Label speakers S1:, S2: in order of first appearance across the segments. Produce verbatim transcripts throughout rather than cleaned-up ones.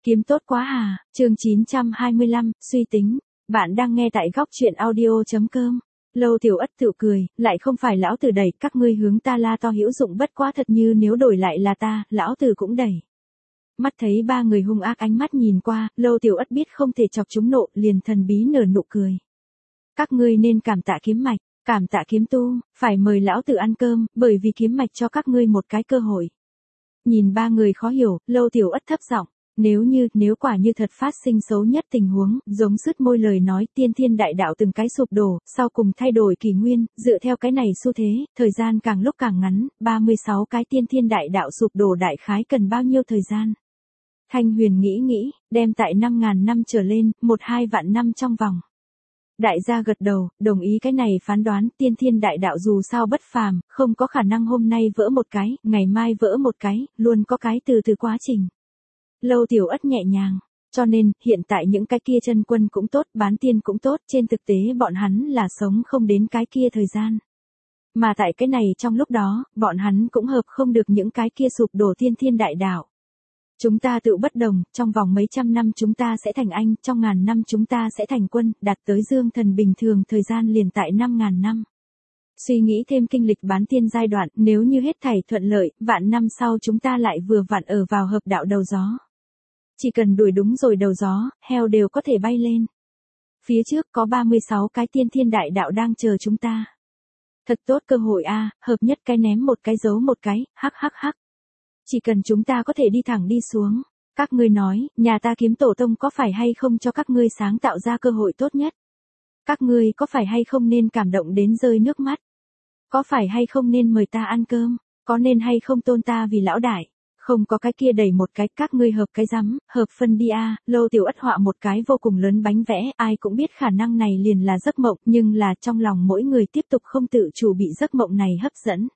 S1: Kiếm tốt quá à, chương chín trăm hai mươi lăm, suy tính. Bạn đang nghe tại góc truyện audio.com. Lâu Tiểu Ất tự cười, lại không phải lão tử đẩy, các ngươi hướng ta la to hữu dụng bất quá thật như nếu đổi lại là ta, lão tử cũng đẩy. Mắt thấy ba người hung ác ánh mắt nhìn qua, Lâu Tiểu Ất biết không thể chọc chúng nộ, liền thần bí nở nụ cười. Các ngươi nên cảm tạ kiếm mạch, cảm tạ kiếm tu, phải mời lão tử ăn cơm, bởi vì kiếm mạch cho các ngươi một cái cơ hội. Nhìn ba người khó hiểu, Lâu Tiểu Ất thấp giọng. Nếu như, nếu quả như thật phát sinh xấu nhất tình huống, giống sứt môi lời nói tiên thiên đại đạo từng cái sụp đổ, sau cùng thay đổi kỷ nguyên, dựa theo cái này xu thế, thời gian càng lúc càng ngắn, ba mươi sáu cái tiên thiên đại đạo sụp đổ đại khái cần bao nhiêu thời gian? Thanh Huyền nghĩ nghĩ, đem tại năm ngàn năm trở lên, một hai vạn năm trong vòng. Đại gia gật đầu, đồng ý cái này phán đoán, tiên thiên đại đạo dù sao bất phàm, không có khả năng hôm nay vỡ một cái, ngày mai vỡ một cái, luôn có cái từ từ quá trình. Lâu Tiểu Ất nhẹ nhàng, cho nên, hiện tại những cái kia chân quân cũng tốt, bán tiên cũng tốt, trên thực tế bọn hắn là sống không đến cái kia thời gian. Mà tại cái này trong lúc đó, bọn hắn cũng hợp không được những cái kia sụp đổ tiên thiên đại đạo. Chúng ta tự bất đồng, trong vòng mấy trăm năm chúng ta sẽ thành anh, trong ngàn năm chúng ta sẽ thành quân, đạt tới dương thần bình thường thời gian liền tại năm ngàn năm. Suy nghĩ thêm kinh lịch bán tiên giai đoạn, nếu như hết thảy thuận lợi, vạn năm sau chúng ta lại vừa vặn ở vào hợp đạo đầu gió. Chỉ cần đuổi đúng rồi đầu gió, heo đều có thể bay lên. Phía trước có ba mươi sáu cái tiên thiên đại đạo đang chờ chúng ta. Thật tốt cơ hội a, hợp nhất cái ném một cái giấu một cái, hắc hắc hắc. Chỉ cần chúng ta có thể đi thẳng đi xuống. Các ngươi nói, nhà ta Kiếm Tổ Tông có phải hay không cho các ngươi sáng tạo ra cơ hội tốt nhất? Các ngươi có phải hay không nên cảm động đến rơi nước mắt? Có phải hay không nên mời ta ăn cơm? Có nên hay không tôn ta vì lão đại? Không có cái kia đẩy một cái, các ngươi hợp cái rắm, hợp phân đi a. Lâu Tiểu Ất họa một cái vô cùng lớn bánh vẽ, ai cũng biết khả năng này liền là giấc mộng, nhưng là trong lòng mỗi người tiếp tục không tự chủ bị giấc mộng này hấp dẫn.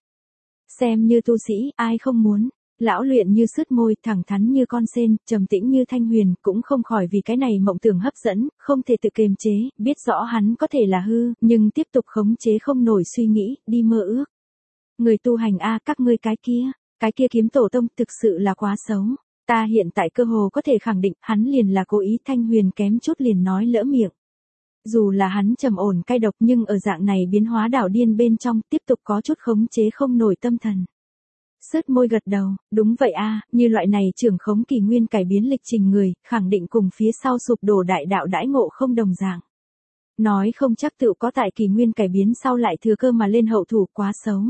S1: Xem như tu sĩ, ai không muốn. Lão luyện như sứt môi, thẳng thắn như con sên, trầm tĩnh như Thanh Huyền, cũng không khỏi vì cái này mộng tưởng hấp dẫn, không thể tự kiềm chế, biết rõ hắn có thể là hư, nhưng tiếp tục khống chế không nổi suy nghĩ, đi mơ ước. Người tu hành a, các ngươi cái kia, cái kia Kiếm Tổ Tông thực sự là quá xấu. Ta hiện tại cơ hồ có thể khẳng định, hắn liền là cố ý. Thanh Huyền kém chút liền nói lỡ miệng. Dù là hắn trầm ổn cay độc nhưng ở dạng này biến hóa đảo điên bên trong, tiếp tục có chút khống chế không nổi tâm thần. Sứt môi gật đầu, đúng vậy a, như loại này trưởng khống kỷ nguyên cải biến lịch trình người, khẳng định cùng phía sau sụp đổ đại đạo đãi ngộ không đồng dạng. Nói không chắc tự có tại kỷ nguyên cải biến sau lại thừa cơ mà lên hậu thủ, quá xấu.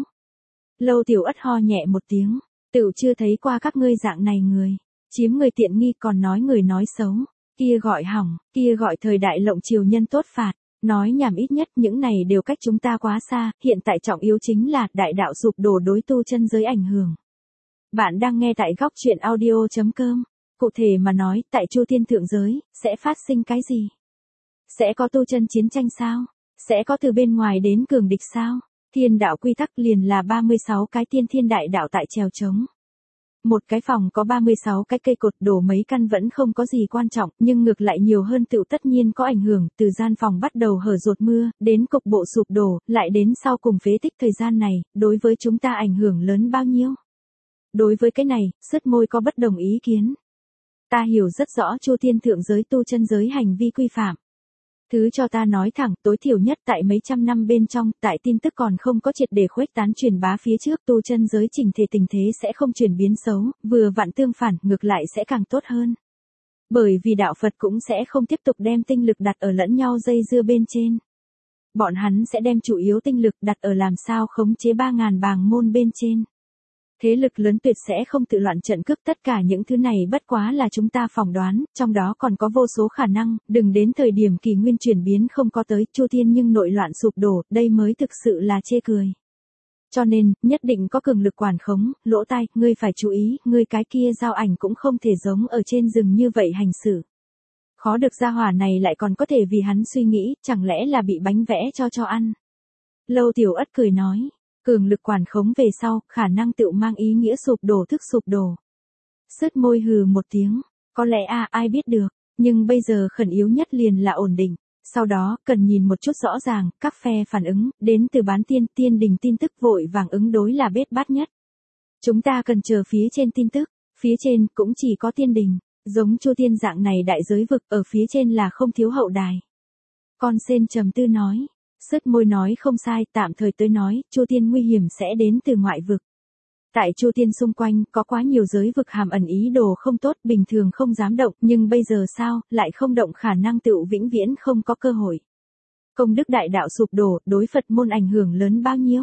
S1: Lâu Tiểu Ất ho nhẹ một tiếng, tự chưa thấy qua các ngươi dạng này người, chiếm người tiện nghi còn nói người nói xấu, kia gọi hỏng, kia gọi thời đại lộng triều nhân tốt phạt. Nói nhảm, ít nhất những này đều cách chúng ta quá xa, hiện tại trọng yếu chính là đại đạo sụp đổ đối tu chân giới ảnh hưởng. Bạn đang nghe tại góc truyện audio.com. Cụ thể mà nói, tại Chu Thiên Thượng Giới, sẽ phát sinh cái gì? Sẽ có tu chân chiến tranh sao? Sẽ có từ bên ngoài đến cường địch sao? Thiên đạo quy tắc liền là ba mươi sáu cái tiên thiên đại đạo tại trèo trống. Một cái phòng có ba mươi sáu cái cây cột, đổ mấy căn vẫn không có gì quan trọng, nhưng ngược lại nhiều hơn tựu tất nhiên có ảnh hưởng, từ gian phòng bắt đầu hở dột mưa, đến cục bộ sụp đổ, lại đến sau cùng phế tích thời gian này, đối với chúng ta ảnh hưởng lớn bao nhiêu? Đối với cái này, sứt môi có bất đồng ý kiến. Ta hiểu rất rõ Chu Thiên Thượng Giới tu chân giới hành vi quy phạm. Thứ cho ta nói thẳng, tối thiểu nhất tại mấy trăm năm bên trong, tại tin tức còn không có triệt để khuếch tán truyền bá phía trước, tu chân giới chỉnh thể tình thế sẽ không chuyển biến xấu, vừa vặn tương phản, ngược lại sẽ càng tốt hơn. Bởi vì đạo Phật cũng sẽ không tiếp tục đem tinh lực đặt ở lẫn nhau dây dưa bên trên. Bọn hắn sẽ đem chủ yếu tinh lực đặt ở làm sao khống chế ba ngàn bàng môn bên trên. Thế lực lớn tuyệt sẽ không tự loạn trận cướp, tất cả những thứ này bất quá là chúng ta phỏng đoán, trong đó còn có vô số khả năng, đừng đến thời điểm kỷ nguyên chuyển biến không có tới, Chu Thiên nhưng nội loạn sụp đổ, đây mới thực sự là chê cười. Cho nên, nhất định có cường lực quản khống, lỗ tai, ngươi phải chú ý, ngươi cái kia giao ảnh cũng không thể giống ở trên rừng như vậy hành xử. Khó được gia hỏa này lại còn có thể vì hắn suy nghĩ, chẳng lẽ là bị bánh vẽ cho cho ăn. Lâu Tiểu Ất cười nói. Cường lực quản khống về sau, khả năng tự mang ý nghĩa sụp đổ thức sụp đổ. Sứt môi hừ một tiếng, có lẽ a, ai biết được, nhưng bây giờ khẩn yếu nhất liền là ổn định. Sau đó, cần nhìn một chút rõ ràng, các phe phản ứng, đến từ bán tiên, tiên đình tin tức vội vàng ứng đối là bết bát nhất. Chúng ta cần chờ phía trên tin tức, phía trên cũng chỉ có tiên đình. Giống Chu Tiên dạng này đại giới vực ở phía trên là không thiếu hậu đài. Con sên trầm tư nói. Sứt môi nói không sai, tạm thời tới nói, Chu Tiên nguy hiểm sẽ đến từ ngoại vực. Tại Chu Tiên xung quanh có quá nhiều giới vực hàm ẩn ý đồ không tốt, bình thường không dám động, nhưng bây giờ sao, lại không động khả năng tựu vĩnh viễn không có cơ hội. Công đức đại đạo sụp đổ, đối Phật môn ảnh hưởng lớn bao nhiêu?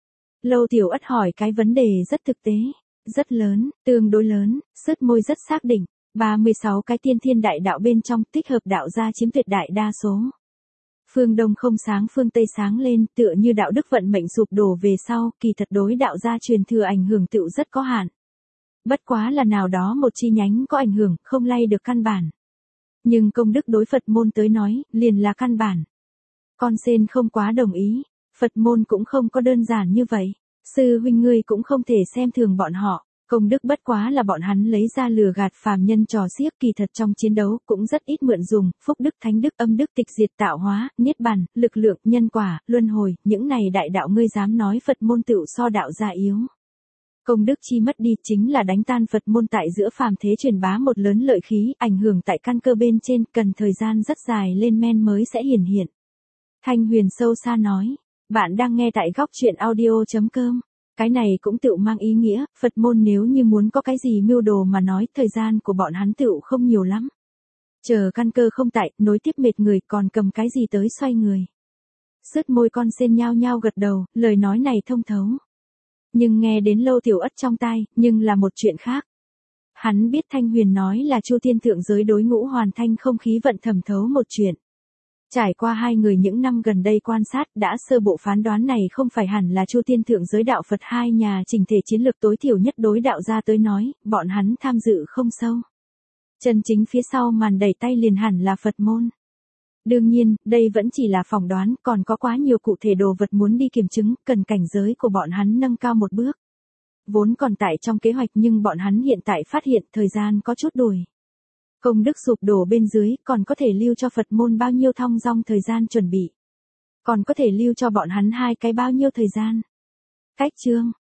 S1: Lâu Tiểu Ất hỏi cái vấn đề rất thực tế, rất lớn, tương đối lớn, sứt môi rất xác định, ba mươi sáu cái tiên thiên đại đạo bên trong tích hợp đạo gia chiếm tuyệt đại đa số. Phương Đông không sáng phương Tây sáng lên, tựa như đạo đức vận mệnh sụp đổ về sau, kỳ thật đối đạo gia truyền thừa ảnh hưởng tựu rất có hạn. Bất quá là nào đó một chi nhánh có ảnh hưởng, không lay được căn bản. Nhưng công đức đối Phật môn tới nói, liền là căn bản. Con sên không quá đồng ý, Phật môn cũng không có đơn giản như vậy. Sư huynh ngươi cũng không thể xem thường bọn họ. Công đức bất quá là bọn hắn lấy ra lừa gạt phàm nhân trò xiếc, kỳ thật trong chiến đấu cũng rất ít mượn dùng, phúc đức, thánh đức, âm đức, tịch diệt, tạo hóa, niết bàn, lực lượng, nhân quả, luân hồi, những này đại đạo ngươi dám nói Phật môn tựu so đạo gia yếu. Công đức chi mất đi chính là đánh tan Phật môn tại giữa phàm thế truyền bá một lớn lợi khí, ảnh hưởng tại căn cơ bên trên, cần thời gian rất dài lên men mới sẽ hiển hiện. Thanh Huyền sâu xa nói, bạn đang nghe tại góc truyện audio chấm com. Cái này cũng tự mang ý nghĩa, Phật môn nếu như muốn có cái gì mưu đồ mà nói, thời gian của bọn hắn tựu không nhiều lắm. Chờ căn cơ không tại, nối tiếp mệt người còn cầm cái gì tới xoay người. Sứt môi con sên nhao nhao gật đầu, lời nói này thông thấu. Nhưng nghe đến Lâu Tiểu Ất trong tai, nhưng là một chuyện khác. Hắn biết Thanh Huyền nói là Chu Tiên thượng giới đối Ngũ Hoàn Thanh không khí vận thẩm thấu một chuyện. Trải qua hai người những năm gần đây quan sát đã sơ bộ phán đoán này không phải hẳn là Chu Tiên thượng giới đạo Phật hai nhà chỉnh thể chiến lược tối thiểu nhất đối đạo gia tới nói, bọn hắn tham dự không sâu. Chân chính phía sau màn đẩy tay liền hẳn là Phật môn. Đương nhiên, đây vẫn chỉ là phỏng đoán, còn có quá nhiều cụ thể đồ vật muốn đi kiểm chứng, cần cảnh giới của bọn hắn nâng cao một bước. Vốn còn tại trong kế hoạch nhưng bọn hắn hiện tại phát hiện thời gian có chút đuổi. Công đức sụp đổ bên dưới, còn có thể lưu cho Phật môn bao nhiêu thong dong thời gian chuẩn bị. Còn có thể lưu cho bọn hắn hai cái bao nhiêu thời gian. Cách chương.